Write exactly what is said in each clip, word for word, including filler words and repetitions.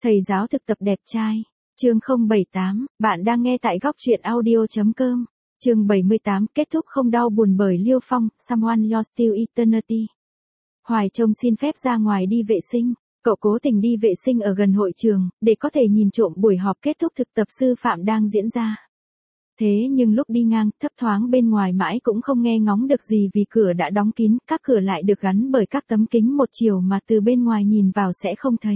Thầy giáo thực tập đẹp trai. Chương không bảy tám, bạn đang nghe tại góc truyện audio.com. Chương bảy mươi tám, kết thúc không đau buồn bởi Liêu Phong, Someone You're Still Eternity. Hoài Trông xin phép ra ngoài đi vệ sinh. Cậu cố tình đi vệ sinh ở gần hội trường, để có thể nhìn trộm buổi họp kết thúc thực tập sư phạm đang diễn ra. Thế nhưng lúc đi ngang, thấp thoáng bên ngoài mãi cũng không nghe ngóng được gì vì cửa đã đóng kín, các cửa lại được gắn bởi các tấm kính một chiều mà từ bên ngoài nhìn vào sẽ không thấy.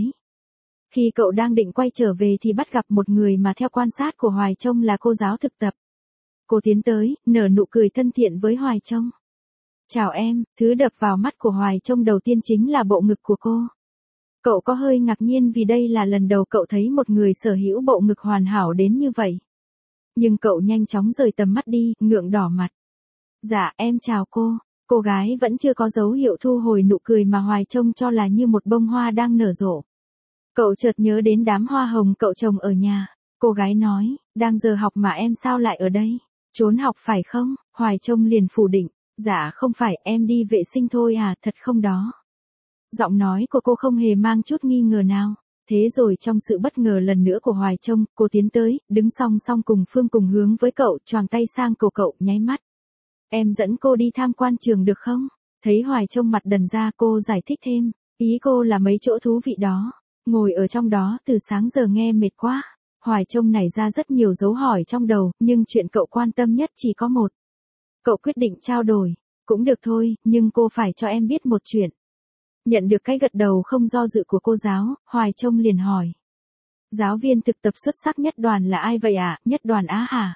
Khi cậu đang định quay trở về thì bắt gặp một người mà theo quan sát của Hoài Trông là cô giáo thực tập. Cô tiến tới, nở nụ cười thân thiện với Hoài Trông. Chào em, thứ đập vào mắt của Hoài Trông đầu tiên chính là bộ ngực của cô. Cậu có hơi ngạc nhiên vì đây là lần đầu cậu thấy một người sở hữu bộ ngực hoàn hảo đến như vậy. Nhưng cậu nhanh chóng rời tầm mắt đi, ngượng đỏ mặt. Dạ, em chào cô. Cô gái vẫn chưa có dấu hiệu thu hồi nụ cười mà Hoài Trông cho là như một bông hoa đang nở rộ. Cậu chợt nhớ đến đám hoa hồng cậu trồng ở nhà. Cô gái nói, đang giờ học mà em sao lại ở đây? Trốn học phải không? Hoài Trông liền phủ định. Dạ không phải, em đi vệ sinh thôi à, thật không đó. Giọng nói của cô không hề mang chút nghi ngờ nào. Thế rồi trong sự bất ngờ lần nữa của Hoài Trông, cô tiến tới, đứng song song cùng Phương cùng hướng với cậu, choàng tay sang cổ cậu, nháy mắt. Em dẫn cô đi tham quan trường được không? Thấy Hoài Trông mặt đần ra, cô giải thích thêm. Ý cô là mấy chỗ thú vị đó. Ngồi ở trong đó từ sáng giờ nghe mệt quá. Hoài Trông nảy ra rất nhiều dấu hỏi trong đầu, nhưng chuyện cậu quan tâm nhất chỉ có một. Cậu quyết định trao đổi. Cũng được thôi, nhưng cô phải cho em biết một chuyện. Nhận được cái gật đầu không do dự của cô giáo, Hoài Trông liền hỏi. Giáo viên thực tập xuất sắc nhất đoàn là ai vậy ạ? À? Nhất đoàn Á hả?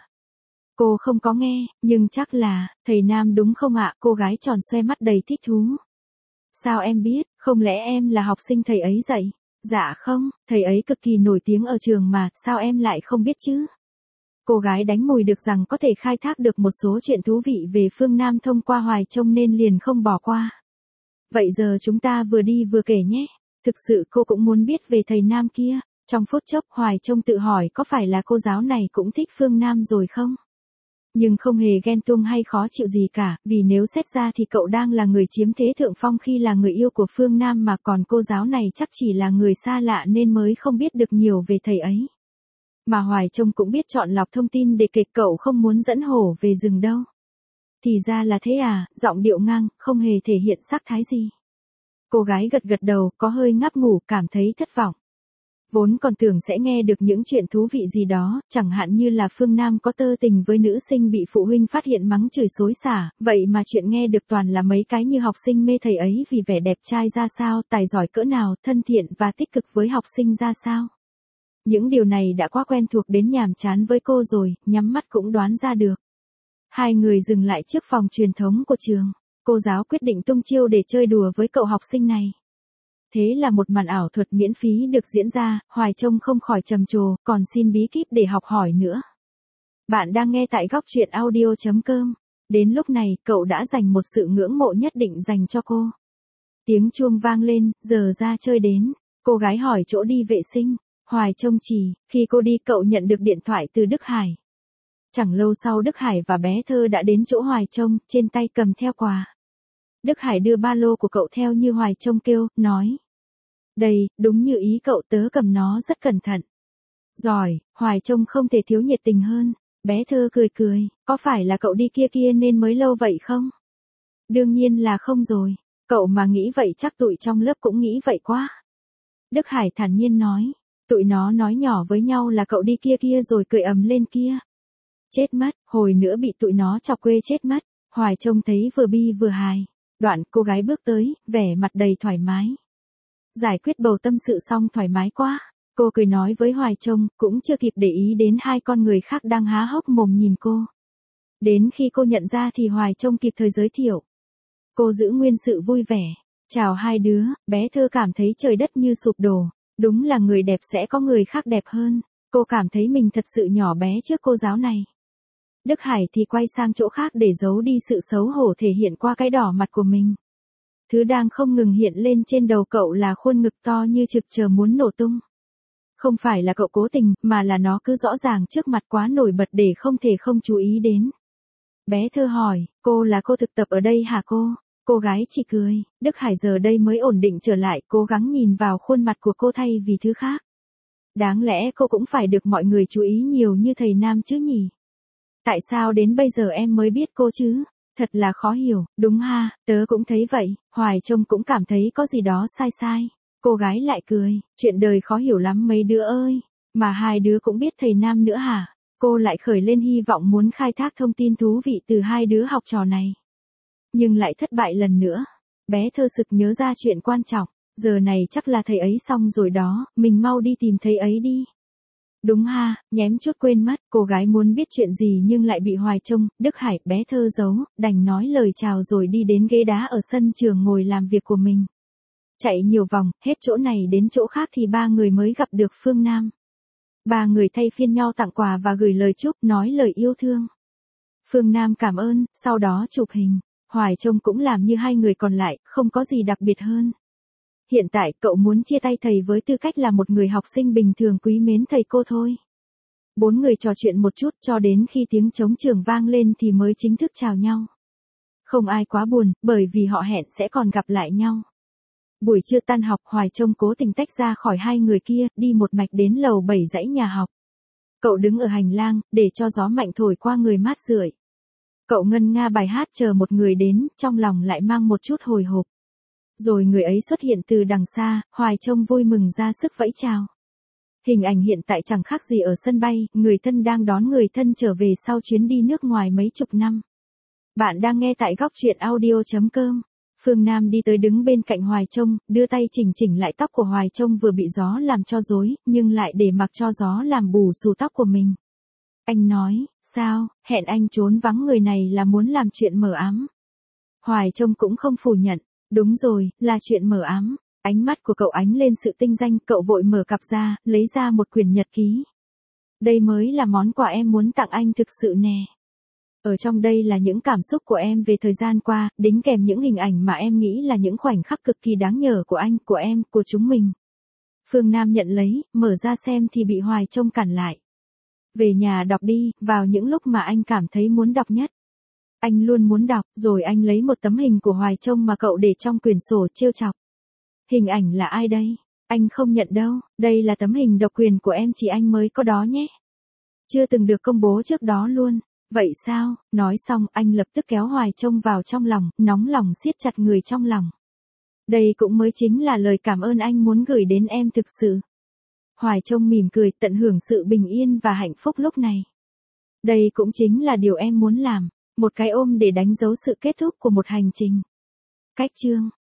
Cô không có nghe, nhưng chắc là, thầy Nam đúng không ạ? À? Cô gái tròn xoe mắt đầy thích thú. Sao em biết, không lẽ em là học sinh thầy ấy dạy? Dạ không, thầy ấy cực kỳ nổi tiếng ở trường mà, sao em lại không biết chứ? Cô gái đánh mùi được rằng có thể khai thác được một số chuyện thú vị về phương Nam thông qua Hoài Trông nên liền không bỏ qua. Vậy giờ chúng ta vừa đi vừa kể nhé. Thực sự cô cũng muốn biết về thầy Nam kia. Trong phút chốc Hoài Trông tự hỏi có phải là cô giáo này cũng thích phương Nam rồi không? Nhưng không hề ghen tuông hay khó chịu gì cả, vì nếu xét ra thì cậu đang là người chiếm thế thượng phong khi là người yêu của phương Nam mà còn cô giáo này chắc chỉ là người xa lạ nên mới không biết được nhiều về thầy ấy. Mà Hoài Trông cũng biết chọn lọc thông tin để kể cậu không muốn dẫn hổ về rừng đâu. Thì ra là thế à, giọng điệu ngang, không hề thể hiện sắc thái gì. Cô gái gật gật đầu, có hơi ngáp ngủ, cảm thấy thất vọng. Vốn còn tưởng sẽ nghe được những chuyện thú vị gì đó, chẳng hạn như là phương Nam có tơ tình với nữ sinh bị phụ huynh phát hiện mắng chửi xối xả, vậy mà chuyện nghe được toàn là mấy cái như học sinh mê thầy ấy vì vẻ đẹp trai ra sao, tài giỏi cỡ nào, thân thiện và tích cực với học sinh ra sao. Những điều này đã quá quen thuộc đến nhàm chán với cô rồi, nhắm mắt cũng đoán ra được. Hai người dừng lại trước phòng truyền thống của trường. Cô giáo quyết định tung chiêu để chơi đùa với cậu học sinh này. Thế là một màn ảo thuật miễn phí được diễn ra, Hoài Trông không khỏi trầm trồ, còn xin bí kíp để học hỏi nữa. Bạn đang nghe tại góc truyện audio.com. Đến lúc này, cậu đã dành một sự ngưỡng mộ nhất định dành cho cô. Tiếng chuông vang lên, giờ ra chơi đến. Cô gái hỏi chỗ đi vệ sinh. Hoài Trông chỉ, khi cô đi cậu nhận được điện thoại từ Đức Hải. Chẳng lâu sau Đức Hải và bé Thơ đã đến chỗ Hoài Trông, trên tay cầm theo quà. Đức Hải đưa ba lô của cậu theo như Hoài Trông kêu, nói. Đây, đúng như ý cậu, tớ cầm nó rất cẩn thận. Giỏi, Hoài Trông không thể thiếu nhiệt tình hơn. Bé Thơ cười cười, có phải là cậu đi kia kia nên mới lâu vậy không? Đương nhiên là không rồi, cậu mà nghĩ vậy chắc tụi trong lớp cũng nghĩ vậy quá. Đức Hải thản nhiên nói, tụi nó nói nhỏ với nhau là cậu đi kia kia rồi cười ầm lên kia. Chết mất, hồi nữa bị tụi nó chọc quê chết mất. Hoài Trông thấy vừa bi vừa hài. Đoạn cô gái bước tới, vẻ mặt đầy thoải mái. Giải quyết bầu tâm sự xong thoải mái quá. Cô cười nói với Hoài Trông, cũng chưa kịp để ý đến hai con người khác đang há hốc mồm nhìn cô. Đến khi cô nhận ra thì Hoài Trông kịp thời giới thiệu. Cô giữ nguyên sự vui vẻ. Chào hai đứa, bé Thơ cảm thấy trời đất như sụp đổ. Đúng là người đẹp sẽ có người khác đẹp hơn. Cô cảm thấy mình thật sự nhỏ bé trước cô giáo này. Đức Hải thì quay sang chỗ khác để giấu đi sự xấu hổ thể hiện qua cái đỏ mặt của mình. Thứ đang không ngừng hiện lên trên đầu cậu là khuôn ngực to như trực chờ muốn nổ tung. Không phải là cậu cố tình, mà là nó cứ rõ ràng trước mặt quá nổi bật để không thể không chú ý đến. Bé Thơ hỏi, cô là cô thực tập ở đây hả cô? Cô gái chỉ cười, Đức Hải giờ đây mới ổn định trở lại, cố gắng nhìn vào khuôn mặt của cô thay vì thứ khác. Đáng lẽ cô cũng phải được mọi người chú ý nhiều như thầy Nam chứ nhỉ? Tại sao đến bây giờ em mới biết cô chứ? Thật là khó hiểu, đúng ha, tớ cũng thấy vậy, Hoài trông cũng cảm thấy có gì đó sai sai. Cô gái lại cười, chuyện đời khó hiểu lắm mấy đứa ơi, mà hai đứa cũng biết thầy Nam nữa hả? Cô lại khởi lên hy vọng muốn khai thác thông tin thú vị từ hai đứa học trò này. Nhưng lại thất bại lần nữa. Bé thơ sực nhớ ra chuyện quan trọng, giờ này chắc là thầy ấy xong rồi đó, mình mau đi tìm thầy ấy đi. Đúng ha, nhém chút quên mất, cô gái muốn biết chuyện gì nhưng lại bị Hoài trông, Đức Hải, bé thơ giấu, đành nói lời chào rồi đi đến ghế đá ở sân trường ngồi làm việc của mình. Chạy nhiều vòng, hết chỗ này đến chỗ khác thì ba người mới gặp được Phương Nam. Ba người thay phiên nhau tặng quà và gửi lời chúc, nói lời yêu thương. Phương Nam cảm ơn, sau đó chụp hình. Hoài trông cũng làm như hai người còn lại, không có gì đặc biệt hơn. Hiện tại cậu muốn chia tay thầy với tư cách là một người học sinh bình thường quý mến thầy cô thôi. Bốn người trò chuyện một chút cho đến khi tiếng trống trường vang lên thì mới chính thức chào nhau. Không ai quá buồn, bởi vì họ hẹn sẽ còn gặp lại nhau. Buổi trưa tan học, Hoài trông cố tình tách ra khỏi hai người kia, đi một mạch đến lầu bảy dãy nhà học. Cậu đứng ở hành lang, để cho gió mạnh thổi qua người mát rượi. Cậu ngân nga bài hát chờ một người đến, trong lòng lại mang một chút hồi hộp. Rồi người ấy xuất hiện từ đằng xa, Hoài trông vui mừng ra sức vẫy chào. Hình ảnh hiện tại chẳng khác gì ở sân bay, người thân đang đón người thân trở về sau chuyến đi nước ngoài mấy chục năm. Bạn đang nghe tại góc truyện audio chấm com. Phương Nam đi tới đứng bên cạnh Hoài trông, đưa tay chỉnh chỉnh lại tóc của Hoài trông vừa bị gió làm cho rối, nhưng lại để mặc cho gió làm bù xù tóc của mình. Anh nói, sao, hẹn anh trốn vắng người này là muốn làm chuyện mờ ám. Hoài trông cũng không phủ nhận, đúng rồi, là chuyện mờ ám. Ánh mắt của cậu ánh lên sự tinh danh, cậu vội mở cặp ra, lấy ra một quyển nhật ký. Đây mới là món quà em muốn tặng anh thực sự nè. Ở trong đây là những cảm xúc của em về thời gian qua, đính kèm những hình ảnh mà em nghĩ là những khoảnh khắc cực kỳ đáng nhớ của anh, của em, của chúng mình. Phương Nam nhận lấy, mở ra xem thì bị Hoài trông cản lại. Về nhà đọc đi, vào những lúc mà anh cảm thấy muốn đọc nhất. Anh luôn muốn đọc, rồi anh lấy một tấm hình của Hoài trông mà cậu để trong quyển sổ trêu chọc. Hình ảnh là ai đây? Anh không nhận đâu, đây là tấm hình độc quyền của em, chỉ anh mới có đó nhé. Chưa từng được công bố trước đó luôn. Vậy sao? Nói xong anh lập tức kéo Hoài trông vào trong lòng, nóng lòng siết chặt người trong lòng. Đây cũng mới chính là lời cảm ơn anh muốn gửi đến em thực sự. Hoài trông mỉm cười, tận hưởng sự bình yên và hạnh phúc lúc này. Đây cũng chính là điều em muốn làm, một cái ôm để đánh dấu sự kết thúc của một hành trình. Cách chương